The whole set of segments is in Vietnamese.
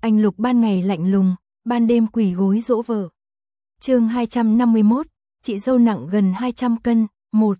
Anh Lục ban ngày lạnh lùng, ban đêm quỳ gối dỗ vợ. Chương 251, chị dâu nặng gần 200 cân, 1.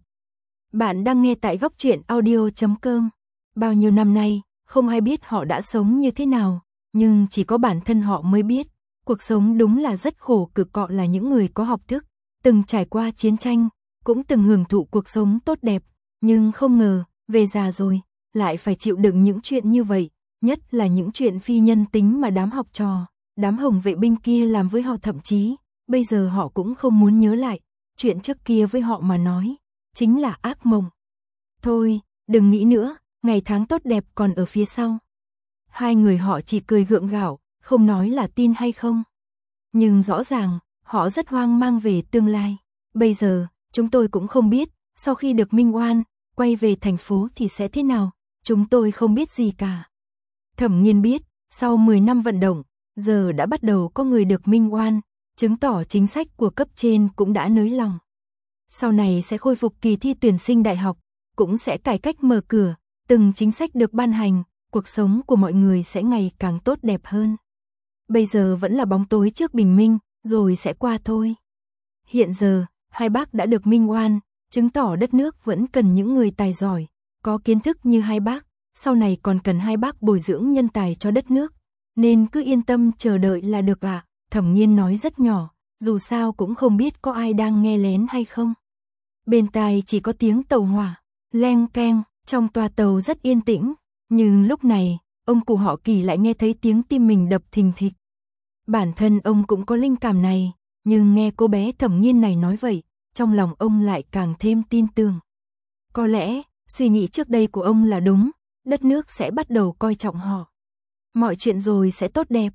Bạn đang nghe tại Góc Truyện Audio.com. Bao nhiêu năm nay, không ai biết họ đã sống như thế nào, nhưng chỉ có bản thân họ mới biết. Cuộc sống đúng là rất khổ cực, họ là những người có học thức, từng trải qua chiến tranh, cũng từng hưởng thụ cuộc sống tốt đẹp, nhưng không ngờ, về già rồi, lại phải chịu đựng những chuyện như vậy, nhất là những chuyện phi nhân tính mà đám học trò, đám hồng vệ binh kia làm với họ, thậm chí, bây giờ họ cũng không muốn nhớ lại, chuyện trước kia với họ mà nói, chính là ác mộng. Thôi, đừng nghĩ nữa, ngày tháng tốt đẹp còn ở phía sau. Hai người họ chỉ cười gượng gạo, không nói là tin hay không. Nhưng rõ ràng, họ rất hoang mang về tương lai. Bây giờ, chúng tôi cũng không biết, sau khi được minh oan, quay về thành phố thì sẽ thế nào, chúng tôi không biết gì cả. Thẩm Nghiên biết, sau 10 năm vận động, giờ đã bắt đầu có người được minh oan, chứng tỏ chính sách của cấp trên cũng đã nới lỏng. Sau này sẽ khôi phục kỳ thi tuyển sinh đại học, cũng sẽ cải cách mở cửa, từng chính sách được ban hành, cuộc sống của mọi người sẽ ngày càng tốt đẹp hơn. Bây giờ vẫn là bóng tối trước bình minh, rồi sẽ qua thôi. Hiện giờ, hai bác đã được minh oan, chứng tỏ đất nước vẫn cần những người tài giỏi, có kiến thức như hai bác, sau này còn cần hai bác bồi dưỡng nhân tài cho đất nước, nên cứ yên tâm chờ đợi là được ạ. Thẩm Nghiên nói rất nhỏ, dù sao cũng không biết có ai đang nghe lén hay không. Bên tai chỉ có tiếng tàu hỏa, leng keng, trong toa tàu rất yên tĩnh, nhưng lúc này, ông cụ họ Kỳ lại nghe thấy tiếng tim mình đập thình thịch. Bản thân ông cũng có linh cảm này, nhưng nghe cô bé Thẩm Nghiên này nói vậy, trong lòng ông lại càng thêm tin tưởng. Có lẽ, suy nghĩ trước đây của ông là đúng, đất nước sẽ bắt đầu coi trọng họ. Mọi chuyện rồi sẽ tốt đẹp,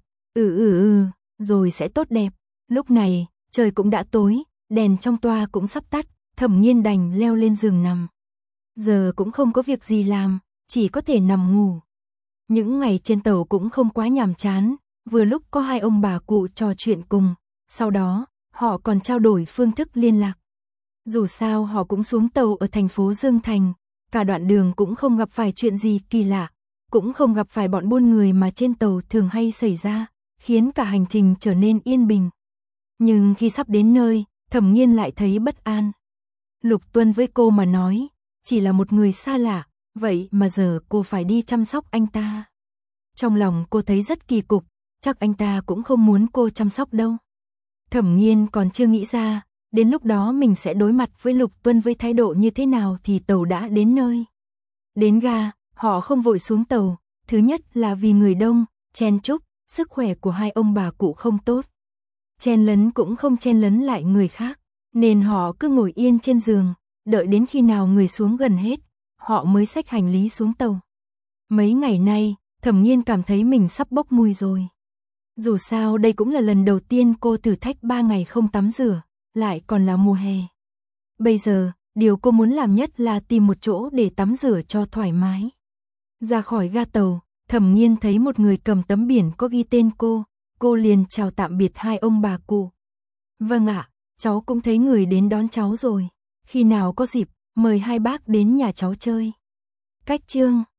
rồi sẽ tốt đẹp. Lúc này, trời cũng đã tối, đèn trong toa cũng sắp tắt, Thẩm Nghiên đành leo lên giường nằm. Giờ cũng không có việc gì làm, chỉ có thể nằm ngủ. Những ngày trên tàu cũng không quá nhàm chán, vừa lúc có hai ông bà cụ trò chuyện cùng, sau đó, họ còn trao đổi phương thức liên lạc. Dù sao họ cũng xuống tàu ở thành phố Dương Thành, cả đoạn đường cũng không gặp phải chuyện gì kỳ lạ, cũng không gặp phải bọn buôn người mà trên tàu thường hay xảy ra, khiến cả hành trình trở nên yên bình. Nhưng khi sắp đến nơi, Thẩm Nghiên lại thấy bất an. Lục Tuân với cô mà nói, chỉ là một người xa lạ, vậy mà giờ cô phải đi chăm sóc anh ta. Trong lòng cô thấy rất kỳ cục, chắc anh ta cũng không muốn cô chăm sóc đâu. Thẩm Nghiên còn chưa nghĩ ra, đến lúc đó mình sẽ đối mặt với Lục Tuân với thái độ như thế nào thì tàu đã đến nơi. Đến ga, họ không vội xuống tàu, thứ nhất là vì người đông, chen chúc, sức khỏe của hai ông bà cụ không tốt. Chen lấn cũng không chen lấn lại người khác, nên họ cứ ngồi yên trên giường, đợi đến khi nào người xuống gần hết, họ mới xách hành lý xuống tàu. Mấy ngày nay, Thẩm Nghiên cảm thấy mình sắp bốc mùi rồi. Dù sao đây cũng là lần đầu tiên cô thử thách 3 ngày không tắm rửa, lại còn là mùa hè. Bây giờ, điều cô muốn làm nhất là tìm một chỗ để tắm rửa cho thoải mái. Ra khỏi ga tàu, Thẩm Nghiên thấy một người cầm tấm biển có ghi tên cô liền chào tạm biệt hai ông bà cụ. Vâng ạ, cháu cũng thấy người đến đón cháu rồi, khi nào có dịp, mời hai bác đến nhà cháu chơi. Cách chương